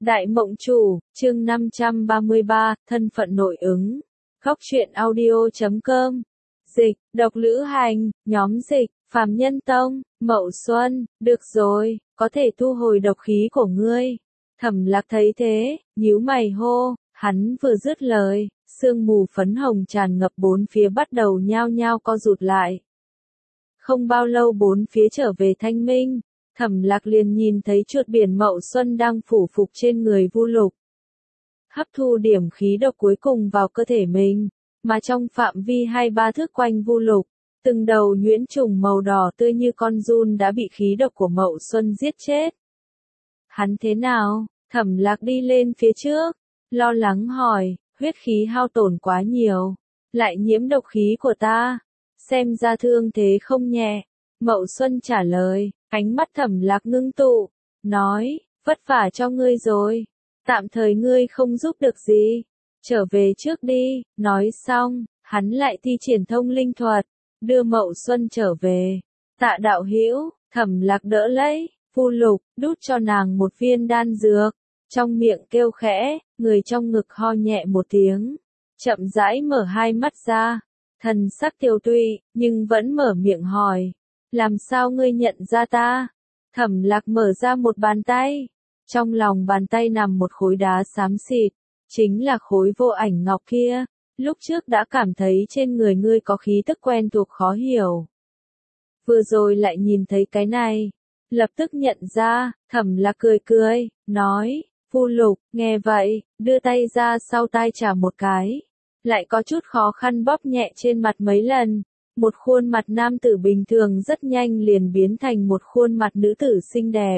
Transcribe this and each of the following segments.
Đại Mộng Chủ, chương 533, thân phận nội ứng. Góc truyện audio.com. Dịch, độc lữ hành, nhóm dịch, phàm nhân tông, Mậu Xuân, được rồi, có thể thu hồi độc khí của ngươi. Thẩm Lạc thấy thế, nhíu mày hô, hắn vừa dứt lời, sương mù phấn hồng tràn ngập bốn phía bắt đầu nhao nhao co rụt lại. Không bao lâu bốn phía trở về thanh minh. Thẩm Lạc liền nhìn thấy chuột biển Mậu Xuân đang phủ phục trên người Vu Lục. Hấp thu điểm khí độc cuối cùng vào cơ thể mình, mà trong phạm vi 2-3 thước quanh Vu Lục, từng đầu nhuyễn trùng màu đỏ tươi như con giun đã bị khí độc của Mậu Xuân giết chết. Hắn thế nào? Thẩm Lạc đi lên phía trước, lo lắng hỏi, huyết khí hao tổn quá nhiều, lại nhiễm độc khí của ta, xem ra thương thế không nhẹ. Mậu Xuân trả lời. Ánh mắt Thẩm Lạc ngưng tụ, nói, vất vả cho ngươi rồi, tạm thời ngươi không giúp được gì, trở về trước đi. Nói xong, hắn lại thi triển thông linh thuật, đưa Mậu Xuân trở về. Tạ đạo hữu, Thẩm Lạc đỡ lấy, Vu Lục, đút cho nàng một viên đan dược, trong miệng kêu khẽ, người trong ngực ho nhẹ một tiếng, chậm rãi mở hai mắt ra, thần sắc tiêu tụy, nhưng vẫn mở miệng hỏi. Làm sao ngươi nhận ra ta? Thẩm Lạc mở ra một bàn tay. Trong lòng bàn tay nằm một khối đá xám xịt. Chính là khối vô ảnh ngọc kia. Lúc trước đã cảm thấy trên người ngươi có khí tức quen thuộc khó hiểu. Vừa rồi lại nhìn thấy cái này. Lập tức nhận ra, Thẩm Lạc cười cười, nói, Vu Lục, nghe vậy, đưa tay ra sau tai chà một cái. Lại có chút khó khăn bóp nhẹ trên mặt mấy lần. Một khuôn mặt nam tử bình thường rất nhanh liền biến thành một khuôn mặt nữ tử xinh đẹp.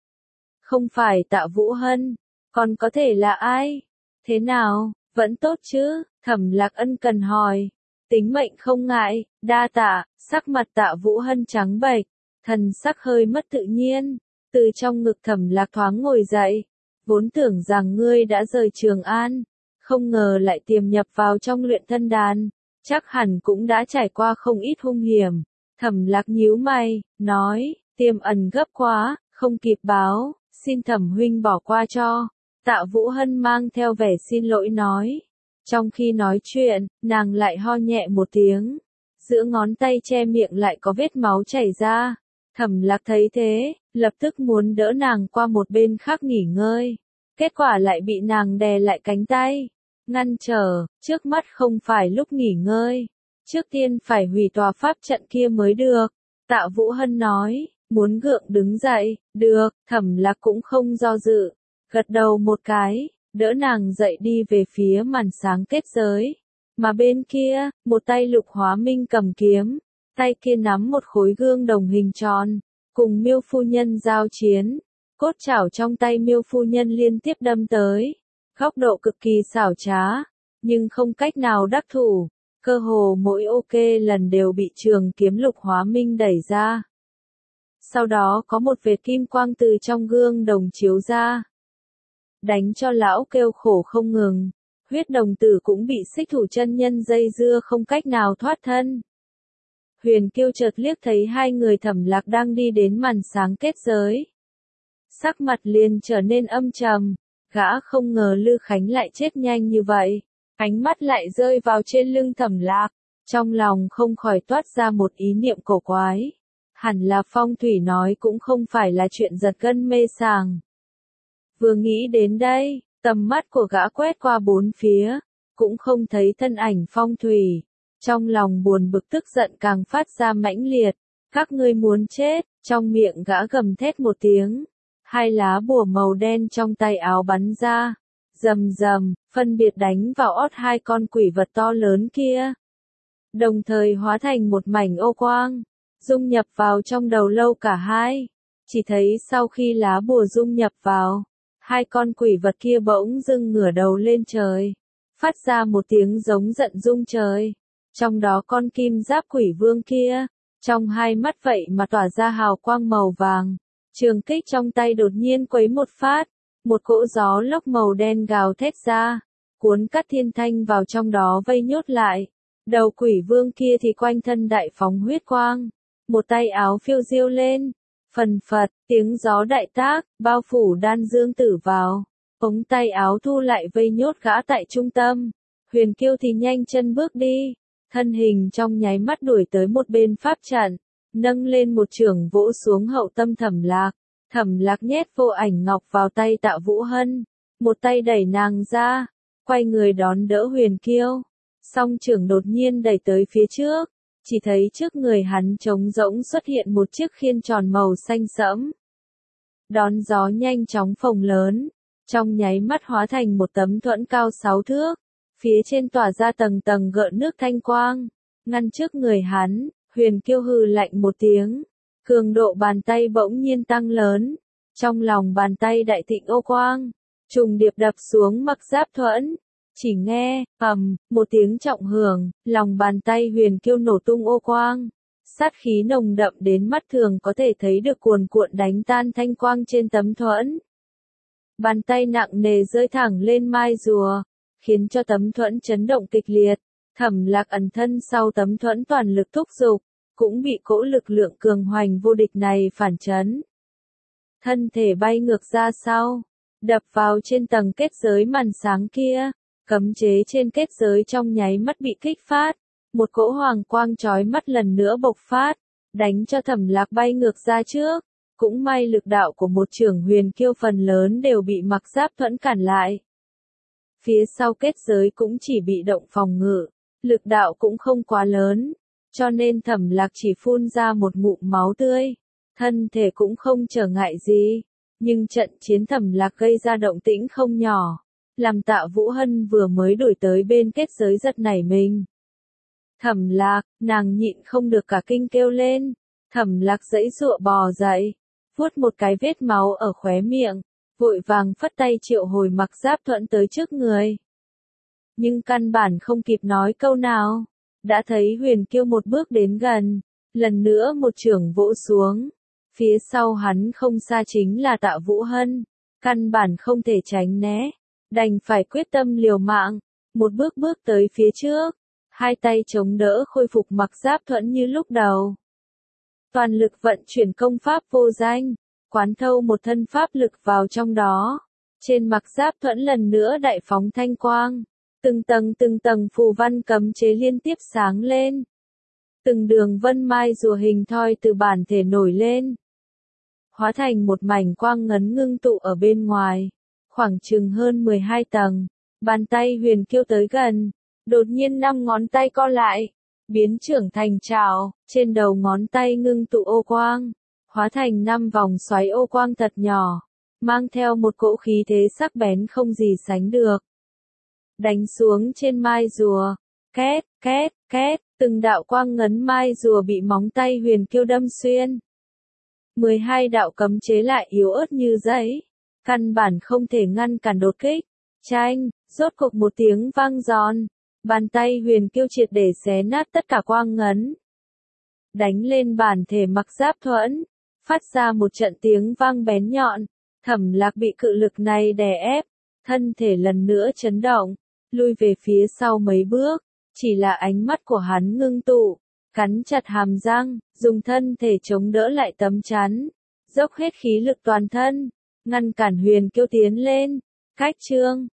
Không phải Tạ Vũ Hân, còn có thể là ai? Thế nào, vẫn tốt chứ? Thẩm Lạc ân cần hỏi. Tính mệnh không ngại, đa tạ. Sắc mặt Tạ Vũ Hân trắng bệch, thần sắc hơi mất tự nhiên. Từ trong ngực Thẩm Lạc thoáng ngồi dậy. Vốn tưởng rằng ngươi đã rời Trường An, không ngờ lại tiềm nhập vào trong luyện thân đàn. Chắc hẳn cũng đã trải qua không ít hung hiểm. Thẩm Lạc nhíu mày, nói, tiềm ẩn gấp quá, không kịp báo, xin Thẩm huynh bỏ qua cho. Tạ Vũ Hân mang theo vẻ xin lỗi nói. Trong khi nói chuyện, nàng lại ho nhẹ một tiếng. Giữa ngón tay che miệng lại có vết máu chảy ra. Thẩm Lạc thấy thế, lập tức muốn đỡ nàng qua một bên khác nghỉ ngơi. Kết quả lại bị nàng đè lại cánh tay. Ngăn trở, trước mắt không phải lúc nghỉ ngơi. Trước tiên phải hủy tòa pháp trận kia mới được. Tạ Vũ Hân nói, muốn gượng đứng dậy, được. Thẩm Lạc cũng không do dự. Gật đầu một cái, đỡ nàng dậy đi về phía màn sáng kết giới. Mà bên kia, một tay Lục Hóa Minh cầm kiếm. Tay kia nắm một khối gương đồng hình tròn. Cùng Miêu phu nhân giao chiến. Cốt chảo trong tay Miêu phu nhân liên tiếp đâm tới. Góc độ cực kỳ xảo trá, nhưng không cách nào đắc thủ, cơ hồ mỗi ok lần đều bị trường kiếm Lục Hóa Minh đẩy ra. Sau đó có một vệt kim quang từ trong gương đồng chiếu ra. Đánh cho lão kêu khổ không ngừng, huyết đồng tử cũng bị xích thủ chân nhân dây dưa không cách nào thoát thân. Huyền Kiêu chợt liếc thấy hai người Thẩm Lạc đang đi đến màn sáng kết giới. Sắc mặt liền trở nên âm trầm. Gã không ngờ Lư Khánh lại chết nhanh như vậy. Ánh mắt lại rơi vào trên lưng Thẩm Lạc. Trong lòng không khỏi toát ra một ý niệm cổ quái. Hẳn là phong thủy nói cũng không phải là chuyện giật gân mê sảng. Vừa nghĩ đến đây, tầm mắt của gã quét qua bốn phía. Cũng không thấy thân ảnh phong thủy. Trong lòng buồn bực tức giận càng phát ra mãnh liệt. Các ngươi muốn chết, trong miệng gã gầm thét một tiếng. Hai lá bùa màu đen trong tay áo bắn ra, rầm rầm, phân biệt đánh vào ót hai con quỷ vật to lớn kia. Đồng thời hóa thành một mảnh ô quang, dung nhập vào trong đầu lâu cả hai. Chỉ thấy sau khi lá bùa dung nhập vào, hai con quỷ vật kia bỗng dưng ngửa đầu lên trời, phát ra một tiếng giống giận rung trời. Trong đó con kim giáp quỷ vương kia, trong hai mắt vậy mà tỏa ra hào quang màu vàng. Trường kích trong tay đột nhiên quấy một phát, một cỗ gió lốc màu đen gào thét ra, cuốn Cát Thiên Thanh vào trong đó vây nhốt lại. Đầu quỷ vương kia thì quanh thân đại phóng huyết quang, một tay áo phiêu diêu lên, phần phật, tiếng gió đại tác, bao phủ đan dương tử vào. ống tay áo thu lại vây nhốt gã tại trung tâm. Huyền Kiêu thì nhanh chân bước đi, thân hình trong nháy mắt đuổi tới một bên pháp trận, nâng lên một chưởng vỗ xuống hậu tâm Thẩm Lạc. Thẩm Lạc nhét vô ảnh ngọc vào tay Tạ Vũ Hân, một tay đẩy nàng ra, quay người đón đỡ Huyền Kiêu. Song chưởng đột nhiên đẩy tới phía trước, chỉ thấy trước người hắn trống rỗng xuất hiện một chiếc khiên tròn màu xanh sẫm. Đón gió nhanh chóng phồng lớn, trong nháy mắt hóa thành một tấm thuẫn cao 6 thước, phía trên tỏa ra tầng tầng gợn nước thanh quang, ngăn trước người hắn. Huyền Kiêu hừ lạnh một tiếng, cường độ bàn tay bỗng nhiên tăng lớn, trong lòng bàn tay đại thịnh ô quang, trùng điệp đập xuống mặc giáp thuẫn. Chỉ nghe, ầm, một tiếng trọng hưởng, lòng bàn tay Huyền Kiêu nổ tung ô quang, sát khí nồng đậm đến mắt thường có thể thấy được cuồn cuộn đánh tan thanh quang trên tấm thuẫn. Bàn tay nặng nề rơi thẳng lên mai rùa, khiến cho tấm thuẫn chấn động kịch liệt. Thẩm Lạc ẩn thân sau tấm thuẫn toàn lực thúc giục, cũng bị cỗ lực lượng cường hoành vô địch này phản chấn. Thân thể bay ngược ra sau, đập vào trên tầng kết giới màn sáng kia, cấm chế trên kết giới trong nháy mắt bị kích phát, một cỗ hoàng quang chói mắt lần nữa bộc phát, đánh cho Thẩm Lạc bay ngược ra trước. Cũng may lực đạo của một chưởng Huyền Kiêu phần lớn đều bị mặc giáp thuẫn cản lại. Phía sau kết giới cũng chỉ bị động phòng ngự, lực đạo cũng không quá lớn, cho nên Thẩm Lạc chỉ phun ra một ngụm máu tươi, thân thể cũng không trở ngại gì. Nhưng trận chiến Thẩm Lạc gây ra động tĩnh không nhỏ, làm Tạ Vũ Hân vừa mới đuổi tới bên kết giới giật nảy mình. Thẩm Lạc, nàng nhịn không được cả kinh kêu lên. Thẩm Lạc giãy giụa bò dậy, vuốt một cái vết máu ở khóe miệng, vội vàng phất tay triệu hồi mặc giáp thuẫn tới trước người. Nhưng căn bản không kịp nói câu nào, đã thấy Huyền Kiêu một bước đến gần, lần nữa một chưởng vỗ xuống. Phía sau hắn không xa chính là Tạ Vũ Hân, căn bản không thể tránh né, đành phải quyết tâm liều mạng, một bước bước tới phía trước, hai tay chống đỡ khôi phục mặc giáp thuẫn như lúc đầu. Toàn lực vận chuyển công pháp vô danh, quán thâu một thân pháp lực vào trong đó, trên mặc giáp thuẫn lần nữa đại phóng thanh quang, từng tầng phù văn cấm chế liên tiếp sáng lên. Từng đường vân mai rùa hình thoi từ bản thể nổi lên, hóa thành một mảnh quang ngấn ngưng tụ ở bên ngoài, khoảng chừng hơn 12 tầng. Bàn tay Huyền Kiêu tới gần, đột nhiên 5 ngón tay co lại, biến trưởng thành trảo, trên đầu ngón tay ngưng tụ ô quang, hóa thành 5 vòng xoáy ô quang thật nhỏ, mang theo một cỗ khí thế sắc bén không gì sánh được. Đánh xuống trên mai rùa, két, két, két, từng đạo quang ngấn mai rùa bị móng tay Huyền Kiêu đâm xuyên. 12 đạo cấm chế lại yếu ớt như giấy, căn bản không thể ngăn cản đột kích. Chanh, rốt cục một tiếng vang giòn, bàn tay Huyền Kiêu triệt để xé nát tất cả quang ngấn, đánh lên bản thể mặc giáp thuẫn, phát ra một trận tiếng vang bén nhọn. Thẩm Lạc bị cự lực này đè ép, thân thể lần nữa chấn động, lui về phía sau mấy bước, chỉ là ánh mắt của hắn ngưng tụ, cắn chặt hàm răng, dùng thân thể chống đỡ lại tấm chắn, dốc hết khí lực toàn thân, ngăn cản Huyền Kiêu tiến lên. Cách chương